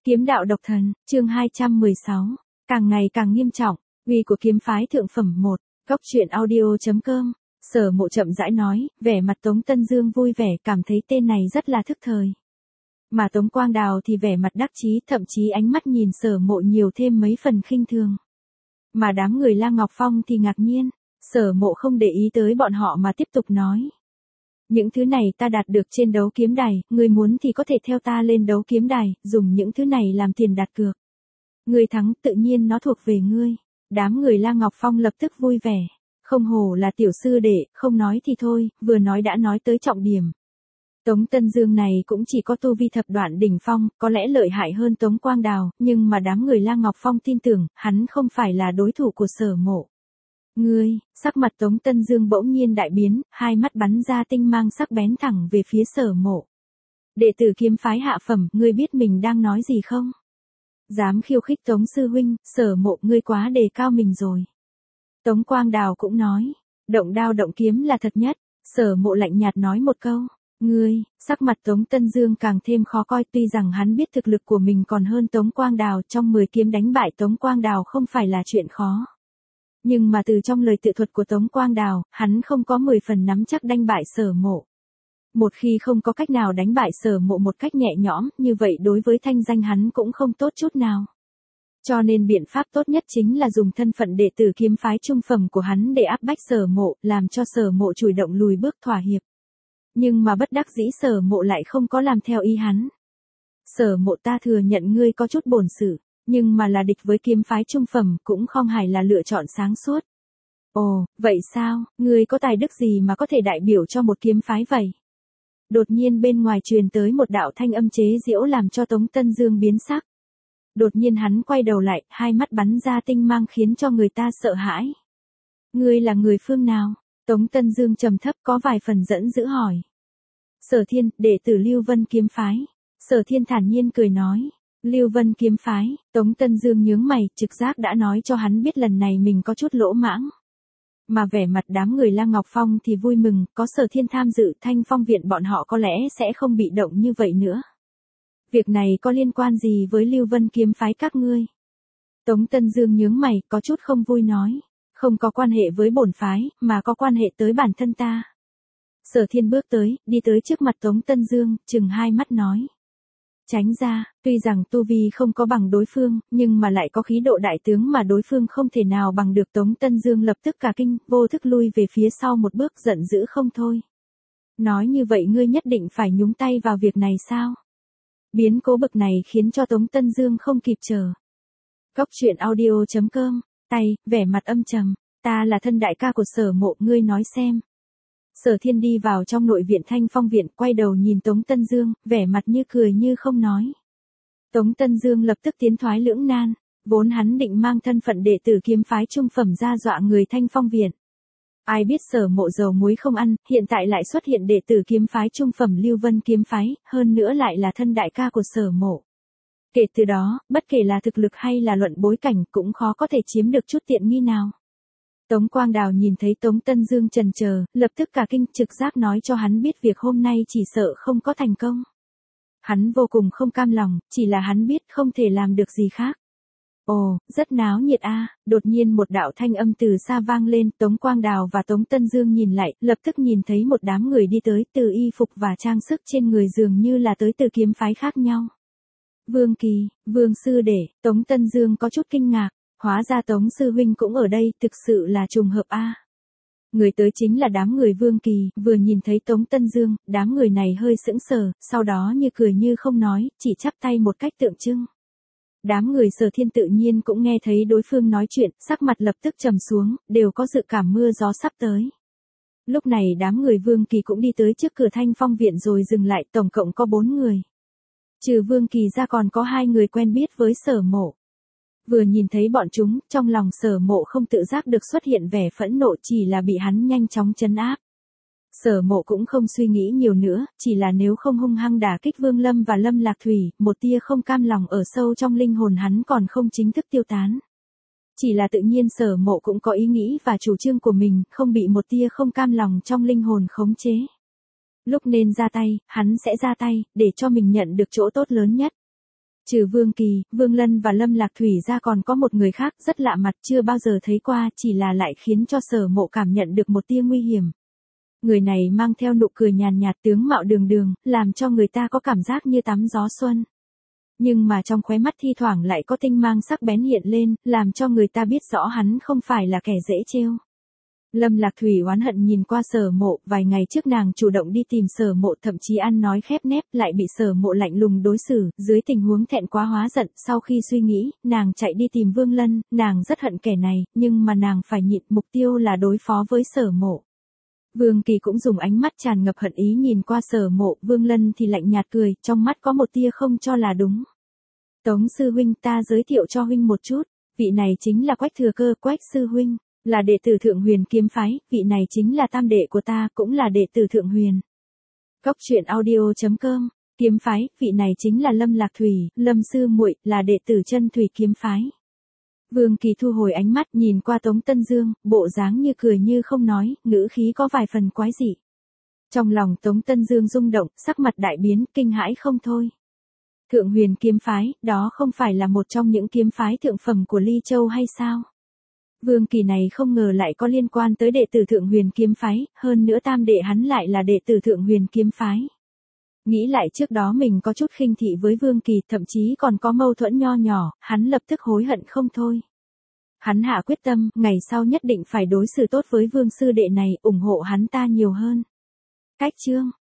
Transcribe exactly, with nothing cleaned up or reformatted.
Kiếm đạo độc thần, chương hai trăm mười sáu, càng ngày càng nghiêm trọng, uy của kiếm phái thượng phẩm một, góc truyện audio.com, Sở Mộ chậm rãi nói, vẻ mặt Tống Tân Dương vui vẻ cảm thấy tên này rất là thức thời. Mà Tống Quang Đào thì vẻ mặt đắc chí, thậm chí ánh mắt nhìn Sở Mộ nhiều thêm mấy phần khinh thường. Mà đám người La Ngọc Phong thì ngạc nhiên, Sở Mộ không để ý tới bọn họ mà tiếp tục nói. Những thứ này ta đạt được trên đấu kiếm đài, ngươi muốn thì có thể theo ta lên đấu kiếm đài, dùng những thứ này làm tiền đặt cược. Ngươi thắng tự nhiên nó thuộc về ngươi. Đám người La Ngọc Phong lập tức vui vẻ. Không hổ là tiểu sư đệ, không nói thì thôi, vừa nói đã nói tới trọng điểm. Tống Tân Dương này cũng chỉ có tu vi thập đoạn đỉnh phong, có lẽ lợi hại hơn Tống Quang Đào, nhưng mà đám người La Ngọc Phong tin tưởng, hắn không phải là đối thủ của Sở Mộ. Ngươi, sắc mặt Tống Tân Dương bỗng nhiên đại biến, hai mắt bắn ra tinh mang sắc bén thẳng về phía Sở Mộ. Đệ tử kiếm phái hạ phẩm, ngươi biết mình đang nói gì không? Dám khiêu khích Tống sư huynh, Sở Mộ ngươi quá đề cao mình rồi. Tống Quang Đào cũng nói, động đao động kiếm là thật nhất, Sở Mộ lạnh nhạt nói một câu. Ngươi, sắc mặt Tống Tân Dương càng thêm khó coi, tuy rằng hắn biết thực lực của mình còn hơn Tống Quang Đào, trong mười kiếm đánh bại Tống Quang Đào không phải là chuyện khó. Nhưng mà từ trong lời tự thuật của Tống Quang Đào, hắn không có mười phần nắm chắc đánh bại Sở Mộ. Một khi không có cách nào đánh bại Sở Mộ một cách nhẹ nhõm, như vậy đối với thanh danh hắn cũng không tốt chút nào. Cho nên biện pháp tốt nhất chính là dùng thân phận đệ tử kiếm phái trung phẩm của hắn để áp bách Sở Mộ, làm cho Sở Mộ chủ động lùi bước thỏa hiệp. Nhưng mà bất đắc dĩ Sở Mộ lại không có làm theo ý hắn. Sở Mộ ta thừa nhận ngươi có chút bổn sự. Nhưng mà là địch với kiếm phái trung phẩm cũng không hẳn là lựa chọn sáng suốt. Ồ, vậy sao, ngươi có tài đức gì mà có thể đại biểu cho một kiếm phái vậy? Đột nhiên bên ngoài truyền tới một đạo thanh âm chế giễu làm cho Tống Tân Dương biến sắc. Đột nhiên hắn quay đầu lại, hai mắt bắn ra tinh mang khiến cho người ta sợ hãi. Ngươi là người phương nào? Tống Tân Dương trầm thấp có vài phần dẫn dữ hỏi. Sở Thiên, đệ tử Lưu Vân kiếm phái. Sở Thiên thản nhiên cười nói. Lưu Vân kiếm phái, Tống Tân Dương nhướng mày, trực giác đã nói cho hắn biết lần này mình có chút lỗ mãng. Mà vẻ mặt đám người La Ngọc Phong thì vui mừng, có Sở Thiên tham dự Thanh Phong viện bọn họ có lẽ sẽ không bị động như vậy nữa. Việc này có liên quan gì với Lưu Vân kiếm phái các ngươi? Tống Tân Dương nhướng mày, có chút không vui nói, không có quan hệ với bổn phái, mà có quan hệ tới bản thân ta. Sở Thiên bước tới, đi tới trước mặt Tống Tân Dương, chừng hai mắt nói. Tránh ra, tuy rằng tu vi không có bằng đối phương, nhưng mà lại có khí độ đại tướng mà đối phương không thể nào bằng được. Tống Tân Dương lập tức cả kinh, vô thức lui về phía sau một bước giận dữ không thôi. Nói như vậy ngươi nhất định phải nhúng tay vào việc này sao? Biến cố bực này khiến cho Tống Tân Dương không kịp chờ. Góc truyện audio.com, tay, vẻ mặt âm trầm, ta là thân đại ca của Sở Mộ, ngươi nói xem. Sở Thiên đi vào trong nội viện Thanh Phong viện, quay đầu nhìn Tống Tân Dương, vẻ mặt như cười như không nói. Tống Tân Dương lập tức tiến thoái lưỡng nan, vốn hắn định mang thân phận đệ tử kiếm phái trung phẩm ra dọa người Thanh Phong viện. Ai biết Sở Mộ dầu muối không ăn, hiện tại lại xuất hiện đệ tử kiếm phái trung phẩm Lưu Vân kiếm phái, hơn nữa lại là thân đại ca của Sở Mộ. Kể từ đó, bất kể là thực lực hay là luận bối cảnh cũng khó có thể chiếm được chút tiện nghi nào. Tống Quang Đào nhìn thấy Tống Tân Dương chần chờ, lập tức cả kinh, trực giác nói cho hắn biết việc hôm nay chỉ sợ không có thành công. Hắn vô cùng không cam lòng, chỉ là hắn biết không thể làm được gì khác. Ồ, rất náo nhiệt a, đột nhiên một đạo thanh âm từ xa vang lên, Tống Quang Đào và Tống Tân Dương nhìn lại, lập tức nhìn thấy một đám người đi tới, từ y phục và trang sức trên người dường như là tới từ kiếm phái khác nhau. Vương Kỳ, Vương Sư Đệ, Tống Tân Dương có chút kinh ngạc. Hóa ra Tống Sư Huynh cũng ở đây, thực sự là trùng hợp a. Người tới chính là đám người Vương Kỳ, vừa nhìn thấy Tống Tân Dương, đám người này hơi sững sờ, sau đó như cười như không nói, chỉ chắp tay một cách tượng trưng. Đám người Sở Thiên tự nhiên cũng nghe thấy đối phương nói chuyện, sắc mặt lập tức trầm xuống, đều có dự cảm mưa gió sắp tới. Lúc này đám người Vương Kỳ cũng đi tới trước cửa Thanh Phong viện rồi dừng lại, tổng cộng có bốn người. Trừ Vương Kỳ ra còn có hai người quen biết với Sở Mộ. Vừa nhìn thấy bọn chúng, trong lòng Sở Mộ không tự giác được xuất hiện vẻ phẫn nộ, chỉ là bị hắn nhanh chóng trấn áp. Sở Mộ cũng không suy nghĩ nhiều nữa, chỉ là nếu không hung hăng đả kích Vương Lâm và Lâm Lạc Thủy, một tia không cam lòng ở sâu trong linh hồn hắn còn không chính thức tiêu tán. Chỉ là tự nhiên Sở Mộ cũng có ý nghĩ và chủ trương của mình, không bị một tia không cam lòng trong linh hồn khống chế. Lúc nên ra tay, hắn sẽ ra tay, để cho mình nhận được chỗ tốt lớn nhất. Trừ Vương Kỳ, Vương Lân và Lâm Lạc Thủy ra còn có một người khác rất lạ mặt chưa bao giờ thấy qua, chỉ là lại khiến cho Sở Mộ cảm nhận được một tia nguy hiểm. Người này mang theo nụ cười nhàn nhạt, tướng mạo đường đường, làm cho người ta có cảm giác như tắm gió xuân. Nhưng mà trong khóe mắt thi thoảng lại có tinh mang sắc bén hiện lên, làm cho người ta biết rõ hắn không phải là kẻ dễ trêu. Lâm Lạc Thủy oán hận nhìn qua Sở Mộ, vài ngày trước nàng chủ động đi tìm Sở Mộ, thậm chí ăn nói khép nép, lại bị Sở Mộ lạnh lùng đối xử, dưới tình huống thẹn quá hóa giận, sau khi suy nghĩ, nàng chạy đi tìm Vương Lân, nàng rất hận kẻ này, nhưng mà nàng phải nhịn, mục tiêu là đối phó với Sở Mộ. Vương Kỳ cũng dùng ánh mắt tràn ngập hận ý nhìn qua Sở Mộ, Vương Lân thì lạnh nhạt cười, trong mắt có một tia không cho là đúng. Tống sư huynh, ta giới thiệu cho huynh một chút, vị này chính là Quách Thừa Cơ, Quách sư huynh, là đệ tử Thượng Huyền kiếm phái, vị này chính là tam đệ của ta, cũng là đệ tử Thượng Huyền. Cốc truyện audio chấm com, kiếm phái, vị này chính là Lâm Lạc Thủy, Lâm sư muội, là đệ tử Chân Thủy kiếm phái. Vương Kỳ thu hồi ánh mắt nhìn qua Tống Tân Dương, bộ dáng như cười như không nói, ngữ khí có vài phần quái dị. Trong lòng Tống Tân Dương rung động, sắc mặt đại biến, kinh hãi không thôi. Thượng Huyền kiếm phái, đó không phải là một trong những kiếm phái thượng phẩm của Ly Châu hay sao? Vương Kỳ này không ngờ lại có liên quan tới đệ tử Thượng Huyền kiếm phái, hơn nữa tam đệ hắn lại là đệ tử Thượng Huyền kiếm phái. Nghĩ lại trước đó mình có chút khinh thị với Vương Kỳ, thậm chí còn có mâu thuẫn nho nhỏ, hắn lập tức hối hận không thôi. Hắn hạ quyết tâm, ngày sau nhất định phải đối xử tốt với Vương sư đệ này, ủng hộ hắn ta nhiều hơn. Cách chương